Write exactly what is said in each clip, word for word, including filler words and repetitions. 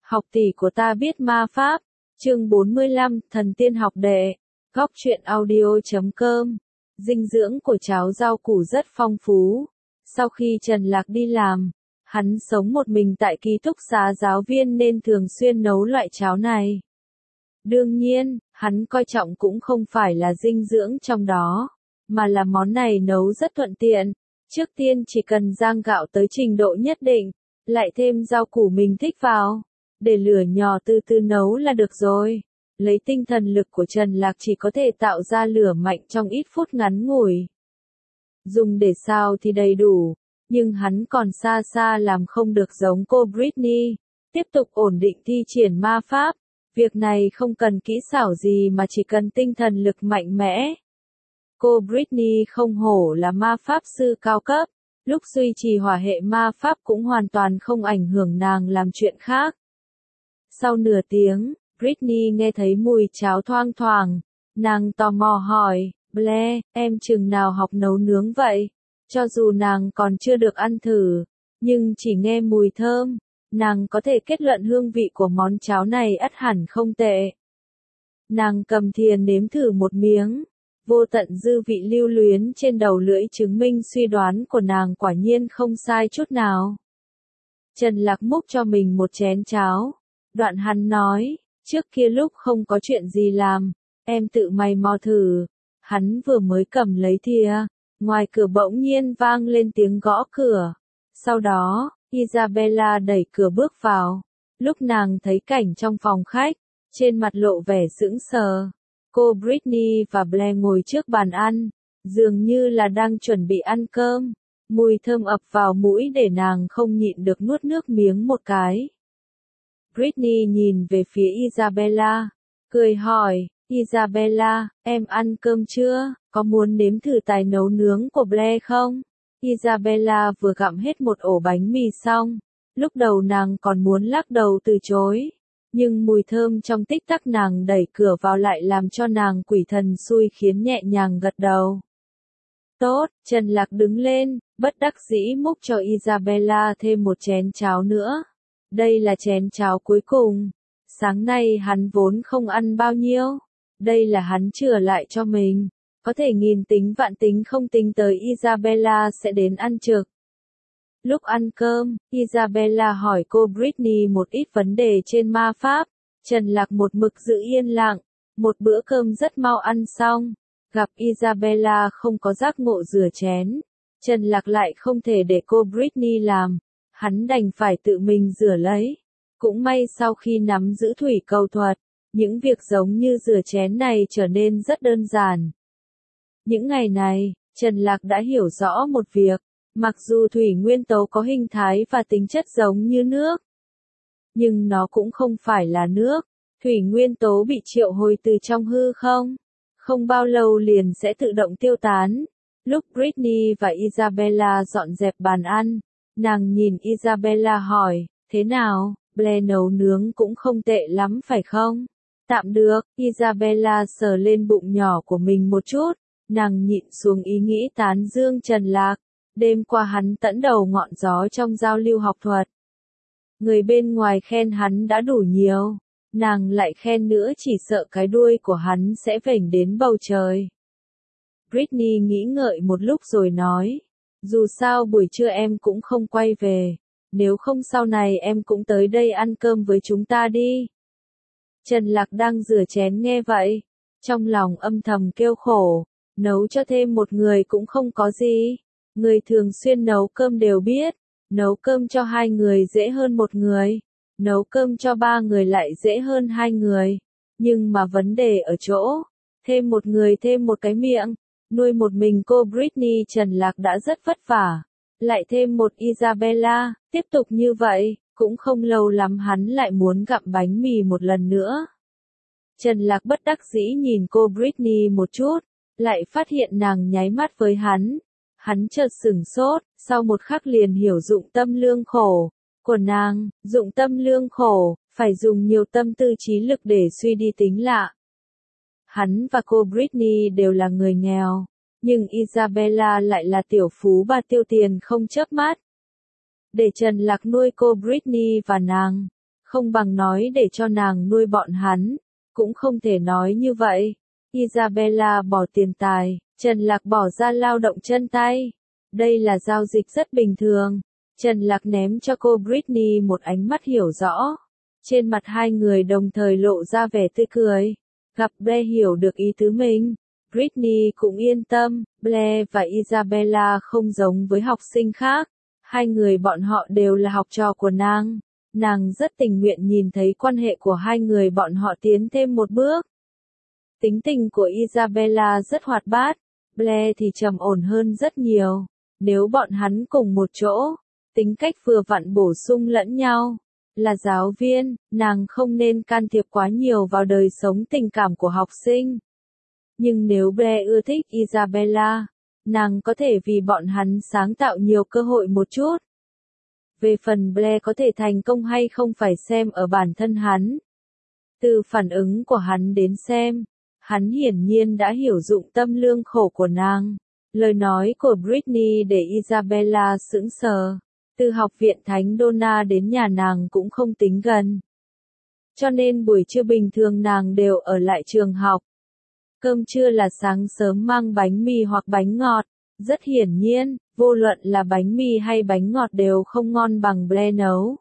Học tỷ của ta biết ma pháp. Chương bốn mươi lăm, Thần tiên học đệ. Góc truyện audio chấm com. Dinh dưỡng của cháo rau củ rất phong phú. Sau khi Trần Lạc đi làm, hắn sống một mình tại ký túc xá giáo viên nên thường xuyên nấu loại cháo này. Đương nhiên, hắn coi trọng cũng không phải là dinh dưỡng trong đó, mà là món này nấu rất thuận tiện. Trước tiên chỉ cần rang gạo tới trình độ nhất định, lại thêm rau củ mình thích vào, để lửa nhỏ từ từ nấu là được rồi. Lấy tinh thần lực của Trần Lạc chỉ có thể tạo ra lửa mạnh trong ít phút ngắn ngủi. Dùng để sao thì đầy đủ, nhưng hắn còn xa xa làm không được giống cô Britney, tiếp tục ổn định thi triển ma pháp. Việc này không cần kỹ xảo gì mà chỉ cần tinh thần lực mạnh mẽ. Cô Britney không hổ là ma pháp sư cao cấp, lúc duy trì hỏa hệ ma pháp cũng hoàn toàn không ảnh hưởng nàng làm chuyện khác. Sau nửa tiếng, Britney nghe thấy mùi cháo thoang thoảng, nàng tò mò hỏi, Blair, em chừng nào học nấu nướng vậy? Cho dù nàng còn chưa được ăn thử, nhưng chỉ nghe mùi thơm, nàng có thể kết luận hương vị của món cháo này ắt hẳn không tệ. Nàng cầm thìa nếm thử một miếng, vô tận dư vị lưu luyến trên đầu lưỡi chứng minh suy đoán của nàng quả nhiên không sai chút nào. Trần Lạc múc cho mình một chén cháo, đoạn hắn nói, trước kia lúc không có chuyện gì làm, em tự mày mò thử. Hắn vừa mới cầm lấy thìa, ngoài cửa bỗng nhiên vang lên tiếng gõ cửa. Sau đó, Isabella đẩy cửa bước vào. Lúc nàng thấy cảnh trong phòng khách, trên mặt lộ vẻ sững sờ. Cô Britney và Blair ngồi trước bàn ăn, dường như là đang chuẩn bị ăn cơm. Mùi thơm ập vào mũi để nàng không nhịn được nuốt nước miếng một cái. Britney nhìn về phía Isabella, cười hỏi, Isabella, em ăn cơm chưa? Có muốn nếm thử tài nấu nướng của Blair không? Isabella vừa gặm hết một ổ bánh mì xong, lúc đầu nàng còn muốn lắc đầu từ chối, nhưng mùi thơm trong tích tắc nàng đẩy cửa vào lại làm cho nàng quỷ thần xui khiến nhẹ nhàng gật đầu. Tốt, Trần Lạc đứng lên, bất đắc dĩ múc cho Isabella thêm một chén cháo nữa. Đây là chén cháo cuối cùng. Sáng nay hắn vốn không ăn bao nhiêu. Đây là hắn chừa lại cho mình. Có thể nghìn tính vạn tính không tính tới Isabella sẽ đến ăn trực. Lúc ăn cơm, Isabella hỏi cô Britney một ít vấn đề trên ma pháp. Trần Lạc một mực giữ yên lặng. Một bữa cơm rất mau ăn xong. Gặp Isabella không có giác ngộ rửa chén. Trần Lạc lại không thể để cô Britney làm. Hắn đành phải tự mình rửa lấy. Cũng may sau khi nắm giữ thủy cầu thuật, những việc giống như rửa chén này trở nên rất đơn giản. Những ngày này, Trần Lạc đã hiểu rõ một việc, mặc dù thủy nguyên tố có hình thái và tính chất giống như nước, nhưng nó cũng không phải là nước. Thủy nguyên tố bị triệu hồi từ trong hư không, không bao lâu liền sẽ tự động tiêu tán. Lúc Britney và Isabella dọn dẹp bàn ăn, nàng nhìn Isabella hỏi, thế nào, Blair nấu nướng cũng không tệ lắm phải không? Tạm được, Isabella sờ lên bụng nhỏ của mình một chút, nàng nhịn xuống ý nghĩ tán dương Trần Lạc. Đêm qua hắn tẫn đầu ngọn gió trong giao lưu học thuật. Người bên ngoài khen hắn đã đủ nhiều, nàng lại khen nữa chỉ sợ cái đuôi của hắn sẽ vểnh đến bầu trời. Britney nghĩ ngợi một lúc rồi nói, dù sao buổi trưa em cũng không quay về, nếu không sau này em cũng tới đây ăn cơm với chúng ta đi. Trần Lạc đang rửa chén nghe vậy, trong lòng âm thầm kêu khổ, nấu cho thêm một người cũng không có gì. Người thường xuyên nấu cơm đều biết, nấu cơm cho hai người dễ hơn một người, nấu cơm cho ba người lại dễ hơn hai người. Nhưng mà vấn đề ở chỗ, thêm một người thêm một cái miệng, nuôi một mình cô Britney Trần Lạc đã rất vất vả, lại thêm một Isabella, tiếp tục như vậy, cũng không lâu lắm hắn lại muốn gặm bánh mì một lần nữa. Trần Lạc bất đắc dĩ nhìn cô Britney một chút, lại phát hiện nàng nháy mắt với hắn. Hắn chợt sửng sốt, sau một khắc liền hiểu dụng tâm lương khổ của nàng. Dụng tâm lương khổ, phải dùng nhiều tâm tư trí lực để suy đi tính lạ. Hắn và cô Britney đều là người nghèo, nhưng Isabella lại là tiểu phú bà tiêu tiền không chớp mắt. Để Trần Lạc nuôi cô Britney và nàng, Không bằng nói để cho nàng nuôi bọn hắn, cũng không thể nói như vậy. Isabella bỏ tiền tài, Trần Lạc bỏ ra lao động chân tay. Đây là giao dịch rất bình thường. Trần Lạc ném cho cô Britney một ánh mắt hiểu rõ. Trên mặt hai người đồng thời lộ ra vẻ tươi cười. Gặp Blair hiểu được ý tứ mình, Britney cũng yên tâm. Blair và Isabella không giống với học sinh khác. Hai người bọn họ đều là học trò của nàng. Nàng rất tình nguyện nhìn thấy quan hệ của hai người bọn họ tiến thêm một bước. Tính tình của Isabella rất hoạt bát, Blair thì trầm ổn hơn rất nhiều. Nếu bọn hắn cùng một chỗ, tính cách vừa vặn bổ sung lẫn nhau. Là giáo viên, nàng không nên can thiệp quá nhiều vào đời sống tình cảm của học sinh. Nhưng nếu Blair ưa thích Isabella, nàng có thể vì bọn hắn sáng tạo nhiều cơ hội một chút. Về phần Blair có thể thành công hay không phải xem ở bản thân hắn. Từ phản ứng của hắn đến xem, hắn hiển nhiên đã hiểu dụng tâm lương khổ của nàng. Lời nói của Britney để Isabella sững sờ. Từ học viện Thánh Donna đến nhà nàng cũng không tính gần. Cho nên buổi trưa bình thường nàng đều ở lại trường học. Cơm trưa là sáng sớm mang bánh mì hoặc bánh ngọt. Rất hiển nhiên, vô luận là bánh mì hay bánh ngọt đều không ngon bằng Blair nấu.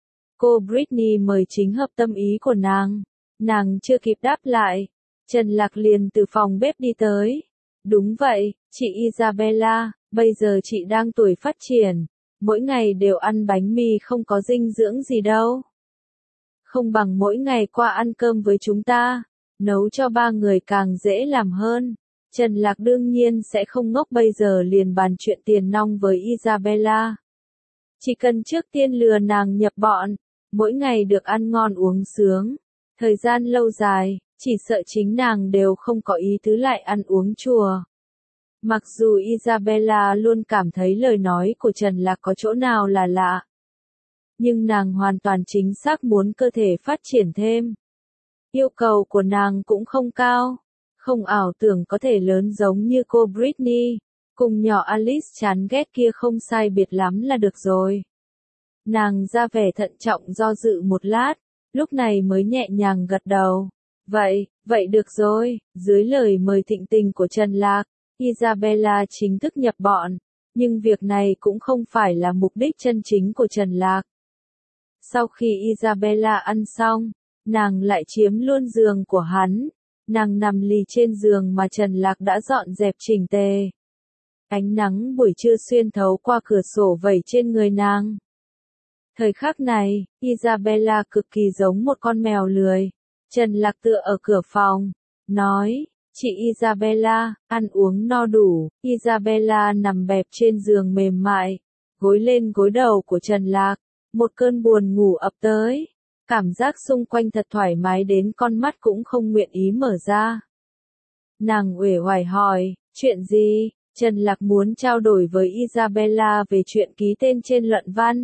Cô Britney mời chính hợp tâm ý của nàng. Nàng chưa kịp đáp lại. Trần Lạc liền từ phòng bếp đi tới. Đúng vậy, chị Isabella, bây giờ chị đang tuổi phát triển. Mỗi ngày đều ăn bánh mì không có dinh dưỡng gì đâu. Không bằng mỗi ngày qua ăn cơm với chúng ta. Nấu cho ba người càng dễ làm hơn. Trần Lạc đương nhiên sẽ không ngốc bây giờ liền bàn chuyện tiền nong với Isabella. Chỉ cần trước tiên lừa nàng nhập bọn, mỗi ngày được ăn ngon uống sướng. Thời gian lâu dài, chỉ sợ chính nàng đều không có ý tứ lại ăn uống chùa. Mặc dù Isabella luôn cảm thấy lời nói của Trần Lạc có chỗ nào là lạ. Nhưng nàng hoàn toàn chính xác muốn cơ thể phát triển thêm. Yêu cầu của nàng cũng không cao. Không ảo tưởng có thể lớn giống như cô Britney. Cùng nhỏ Alice chán ghét kia không sai biệt lắm là được rồi. Nàng ra vẻ thận trọng do dự một lát. Lúc này mới nhẹ nhàng gật đầu. Vậy, vậy được rồi. Dưới lời mời thịnh tình của Trần Lạc, Isabella chính thức nhập bọn, nhưng việc này cũng không phải là mục đích chân chính của Trần Lạc. Sau khi Isabella ăn xong, nàng lại chiếm luôn giường của hắn, nàng nằm lì trên giường mà Trần Lạc đã dọn dẹp chỉnh tề. Ánh nắng buổi trưa xuyên thấu qua cửa sổ vẩy trên người nàng. Thời khắc này, Isabella cực kỳ giống một con mèo lười. Trần Lạc tựa ở cửa phòng, nói, chị Isabella, ăn uống no đủ. Isabella nằm bẹp trên giường mềm mại, gối lên gối đầu của Trần Lạc. Một cơn buồn ngủ ập tới. Cảm giác xung quanh thật thoải mái đến con mắt cũng không nguyện ý mở ra. Nàng uể oải hỏi, chuyện gì? Trần Lạc muốn trao đổi với Isabella về chuyện ký tên trên luận văn.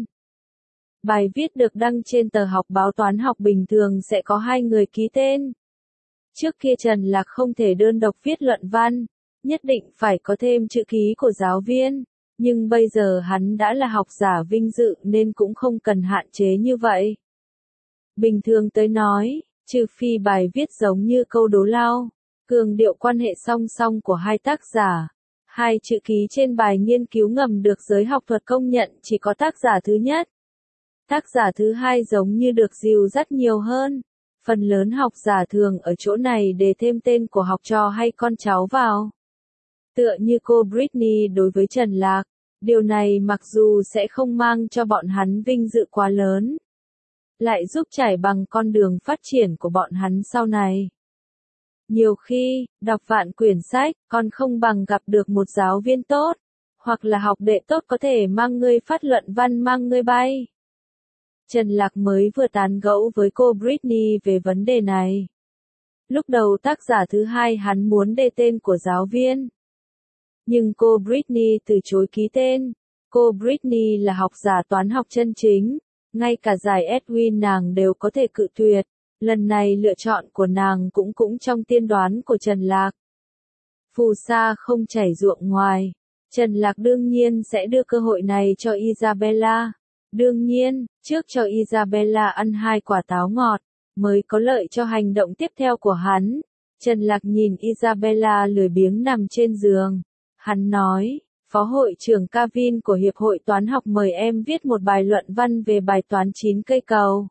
Bài viết được đăng trên tờ học báo toán học bình thường sẽ có hai người ký tên. Trước kia Trần Lạc không thể đơn độc viết luận văn, nhất định phải có thêm chữ ký của giáo viên, nhưng bây giờ hắn đã là học giả vinh dự nên cũng không cần hạn chế như vậy. Bình thường tới nói, trừ phi bài viết giống như câu đố lao, cường điệu quan hệ song song của hai tác giả, hai chữ ký trên bài nghiên cứu ngầm được giới học thuật công nhận chỉ có tác giả thứ nhất. Tác giả thứ hai giống như được dìu dắt nhiều hơn. Phần lớn học giả thường ở chỗ này để thêm tên của học trò hay con cháu vào. Tựa như cô Britney đối với Trần Lạc, điều này mặc dù sẽ không mang cho bọn hắn vinh dự quá lớn, lại giúp trải bằng con đường phát triển của bọn hắn sau này. Nhiều khi, đọc vạn quyển sách, còn không bằng gặp được một giáo viên tốt, hoặc là học đệ tốt có thể mang ngươi phát luận văn mang ngươi bay. Trần Lạc mới vừa tán gẫu với cô Britney về vấn đề này. Lúc đầu tác giả thứ hai hắn muốn đề tên của giáo viên. Nhưng cô Britney từ chối ký tên. Cô Britney là học giả toán học chân chính. Ngay cả giải Edwin nàng đều có thể cự tuyệt. Lần này lựa chọn của nàng cũng cũng trong tiên đoán của Trần Lạc. Phù sa không chảy ruộng ngoài. Trần Lạc đương nhiên sẽ đưa cơ hội này cho Isabella. Đương nhiên, trước cho Isabella ăn hai quả táo ngọt, mới có lợi cho hành động tiếp theo của hắn. Trần Lạc nhìn Isabella lười biếng nằm trên giường. Hắn nói, Phó hội trưởng Kevin của Hiệp hội Toán học mời em viết một bài luận văn về bài toán chín cây cầu.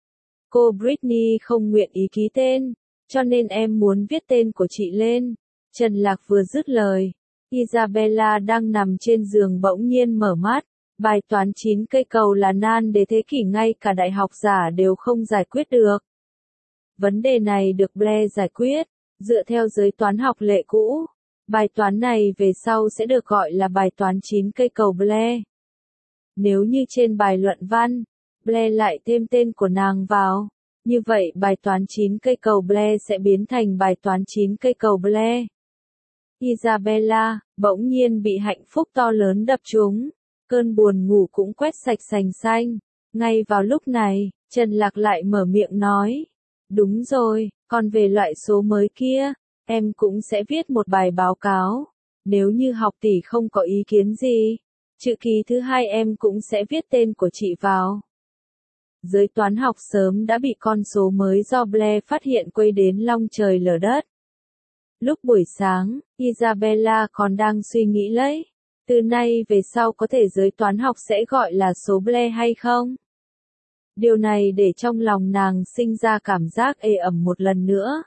Cô Britney không nguyện ý ký tên, cho nên em muốn viết tên của chị lên. Trần Lạc vừa dứt lời, Isabella đang nằm trên giường bỗng nhiên mở mắt. Bài toán chín cây cầu là nan đề thế kỷ, ngay cả đại học giả đều không giải quyết được. Vấn đề này được Blair giải quyết, dựa theo giới toán học lệ cũ. Bài toán này về sau sẽ được gọi là bài toán chín cây cầu Blair. Nếu như trên bài luận văn, Blair lại thêm tên của nàng vào, như vậy bài toán chín cây cầu Blair sẽ biến thành bài toán chín cây cầu Blair. Isabella, bỗng nhiên bị hạnh phúc to lớn đập trúng, cơn buồn ngủ cũng quét sạch sành xanh. Ngay vào lúc này, Trần Lạc lại mở miệng nói, đúng rồi, còn về loại số mới kia, em cũng sẽ viết một bài báo cáo. Nếu như học tỷ không có ý kiến gì, chữ ký thứ hai em cũng sẽ viết tên của chị vào. Giới toán học sớm đã bị con số mới do Blair phát hiện quấy đến long trời lở đất. Lúc buổi sáng, Isabella còn đang suy nghĩ lấy, từ nay về sau có thể giới toán học sẽ gọi là số Blair hay không? Điều này để trong lòng nàng sinh ra cảm giác ê ẩm một lần nữa.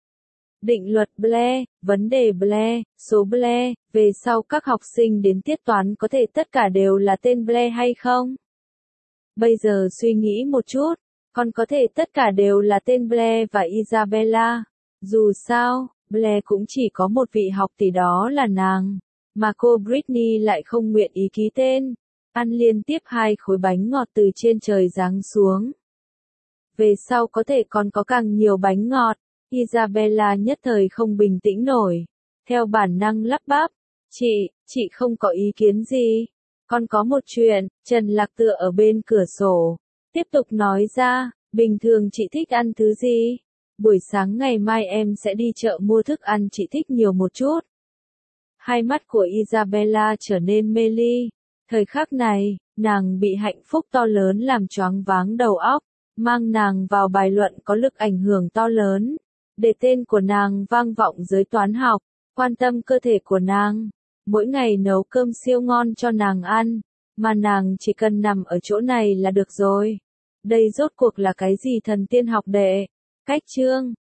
Định luật Blair, vấn đề Blair, số Blair, về sau các học sinh đến tiết toán có thể tất cả đều là tên Blair hay không? Bây giờ suy nghĩ một chút, còn có thể tất cả đều là tên Blair và Isabella. Dù sao, Blair cũng chỉ có một vị học tỷ, đó là nàng, mà cô Britney lại không nguyện ý ký tên. Ăn liên tiếp hai khối bánh ngọt từ trên trời giáng xuống. Về sau có thể còn có càng nhiều bánh ngọt. Isabella nhất thời không bình tĩnh nổi. Theo bản năng lắp bắp. Chị, chị không có ý kiến gì. Còn có một chuyện, Trần Lạc tựa ở bên cửa sổ. Tiếp tục nói ra, bình thường chị thích ăn thứ gì? Buổi sáng ngày mai em sẽ đi chợ mua thức ăn chị thích nhiều một chút. Hai mắt của Isabella trở nên mê ly. Thời khắc này, nàng bị hạnh phúc to lớn làm choáng váng đầu óc, mang nàng vào bài luận có lực ảnh hưởng to lớn, để tên của nàng vang vọng giới toán học, quan tâm cơ thể của nàng, mỗi ngày nấu cơm siêu ngon cho nàng ăn, mà nàng chỉ cần nằm ở chỗ này là được rồi. Đây rốt cuộc là cái gì thần tiên học đệ? Cách chương